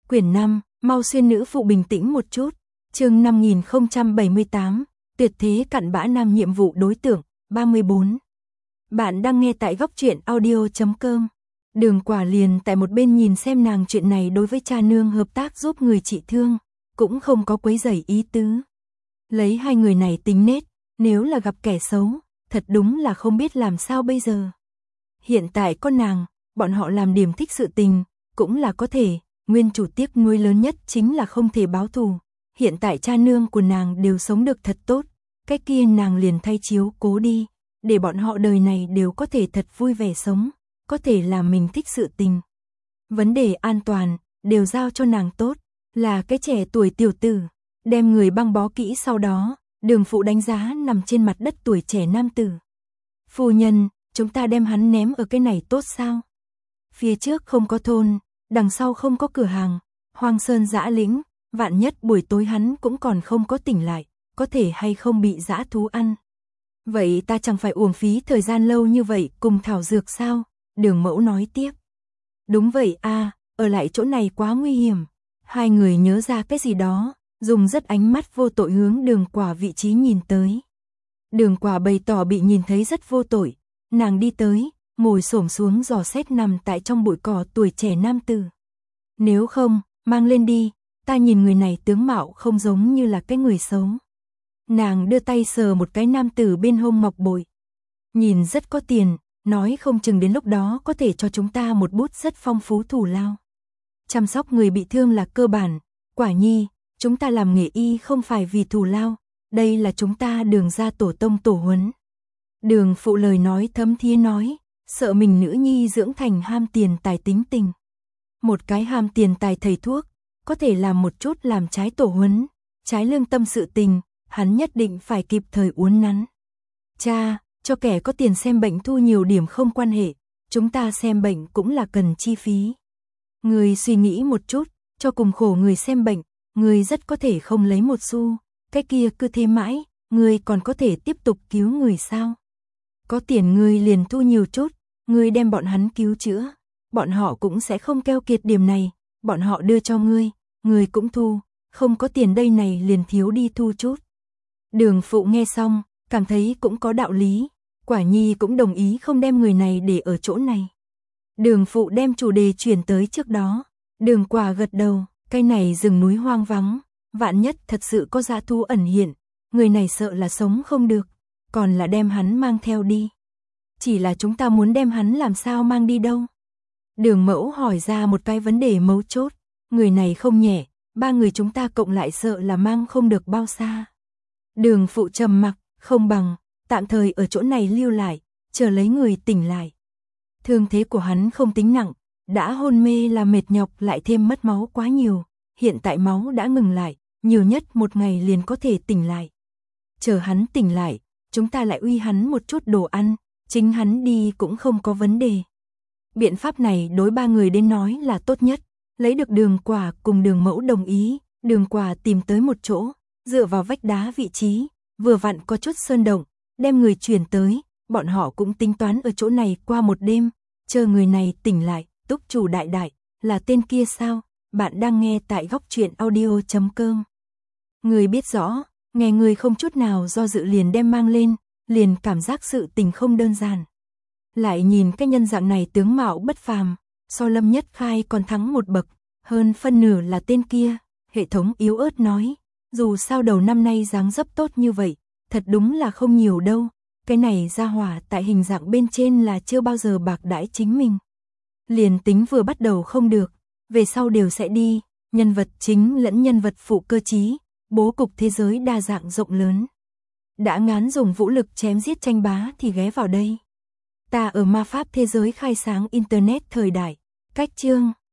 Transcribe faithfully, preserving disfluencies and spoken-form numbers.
Quyển năm, mau xuyên nữ phụ bình tĩnh một chút. Chương năm nghìn không trăm bảy mươi tám, tuyệt thế cặn bã nam nhiệm vụ đối tượng, ba mươi bốn. Bạn đang nghe tại góc truyện audio chấm com. Đường Quả liền tại một bên nhìn xem nàng chuyện này đối với cha nương hợp tác giúp người trị thương, cũng không có quấy rầy ý tứ. Lấy hai người này tính nết, nếu là gặp kẻ xấu, thật đúng là không biết làm sao bây giờ. Hiện tại có nàng, bọn họ làm điểm thích sự tình, cũng là có thể, nguyên chủ tiếc nuối lớn nhất chính là không thể báo thù. Hiện tại cha nương của nàng đều sống được thật tốt, cái kia nàng liền thay chiếu cố đi, để bọn họ đời này đều có thể thật vui vẻ sống, có thể làm mình thích sự tình. Vấn đề an toàn, đều giao cho nàng tốt, là cái trẻ tuổi tiểu tử, đem người băng bó kỹ sau đó, Đường phụ đánh giá nằm trên mặt đất tuổi trẻ nam tử. Phu nhân, chúng ta đem hắn ném ở cái này tốt sao? Phía trước không có thôn, đằng sau không có cửa hàng, hoang sơn dã lĩnh, vạn nhất buổi tối hắn cũng còn không có tỉnh lại, có thể hay không bị dã thú ăn. Vậy ta chẳng phải uổng phí thời gian lâu như vậy cùng thảo dược sao? Đường mẫu nói tiếp. Đúng vậy a, ở lại chỗ này quá nguy hiểm. Hai người nhớ ra cái gì đó, dùng rất ánh mắt vô tội hướng Đường Quả vị trí nhìn tới. Đường Quả bày tỏ bị nhìn thấy rất vô tội, nàng đi tới, ngồi xổm xuống dò xét nằm tại trong bụi cỏ tuổi trẻ nam tử. Nếu không, mang lên đi, ta nhìn người này tướng mạo không giống như là cái người xấu. Nàng đưa tay sờ một cái nam tử bên hông ngọc bội. Nhìn rất có tiền, nói không chừng đến lúc đó có thể cho chúng ta một bút rất phong phú thù lao. Chăm sóc người bị thương là cơ bản, Quả nhi, chúng ta làm nghề y không phải vì thù lao, đây là chúng ta Đường gia tổ tông tổ huấn. Đường phụ lời nói thấm thía nói, sợ mình nữ nhi dưỡng thành ham tiền tài tính tình. Một cái ham tiền tài thầy thuốc, có thể làm một chút làm trái tổ huấn, trái lương tâm sự tình, hắn nhất định phải kịp thời uốn nắn. Cha, cho kẻ có tiền xem bệnh thu nhiều điểm không quan hệ, chúng ta xem bệnh cũng là cần chi phí. Người suy nghĩ một chút, cho cùng khổ người xem bệnh, người rất có thể không lấy một xu, cái kia cứ thế mãi, người còn có thể tiếp tục cứu người sao? Có tiền người liền thu nhiều chút, người đem bọn hắn cứu chữa, bọn họ cũng sẽ không keo kiệt điểm này, bọn họ đưa cho ngươi, người cũng thu, không có tiền đây này liền thiếu đi thu chút. Đường phụ nghe xong, cảm thấy cũng có đạo lý, Quả nhi cũng đồng ý không đem người này để ở chỗ này. Đường phụ đem chủ đề chuyển tới trước đó, Đường Quả gật đầu, cái này rừng núi hoang vắng, vạn nhất thật sự có dã thú ẩn hiện, người này sợ là sống không được, còn là đem hắn mang theo đi. Chỉ là chúng ta muốn đem hắn làm sao mang đi đâu? Đường mẫu hỏi ra một cái vấn đề mấu chốt, người này không nhẹ, ba người chúng ta cộng lại sợ là mang không được bao xa. Đường phụ trầm mặc, không bằng, tạm thời ở chỗ này lưu lại, chờ lấy người tỉnh lại. Thương thế của hắn không tính nặng, đã hôn mê là mệt nhọc lại thêm mất máu quá nhiều, hiện tại máu đã ngừng lại, nhiều nhất một ngày liền có thể tỉnh lại. Chờ hắn tỉnh lại, chúng ta lại uy hắn một chút đồ ăn, chính hắn đi cũng không có vấn đề. Biện pháp này đối ba người đến nói là tốt nhất, lấy được Đường Quả cùng Đường mẫu đồng ý, Đường Quả tìm tới một chỗ, dựa vào vách đá vị trí, vừa vặn có chút sơn động, đem người chuyển tới, bọn họ cũng tính toán ở chỗ này qua một đêm, chờ người này tỉnh lại. Túc chủ đại đại, là tên kia sao? Bạn đang nghe tại góc truyện audio chấm com. Người biết rõ, nghe người không chút nào do dự liền đem mang lên, liền cảm giác sự tình không đơn giản. Lại nhìn cái nhân dạng này tướng mạo bất phàm, so Lâm Nhất Khai còn thắng một bậc, hơn phân nửa là tên kia, hệ thống yếu ớt nói, dù sao đầu năm nay dáng dấp tốt như vậy, thật đúng là không nhiều đâu, cái này ra hỏa tại hình dạng bên trên là chưa bao giờ bạc đãi chính mình. Liền tính vừa bắt đầu không được, về sau đều sẽ đi, nhân vật chính lẫn nhân vật phụ cơ trí, bố cục thế giới đa dạng rộng lớn. Đã ngán dùng vũ lực chém giết tranh bá thì ghé vào đây. Ta ở ma pháp thế giới khai sáng Internet thời đại, cách chương.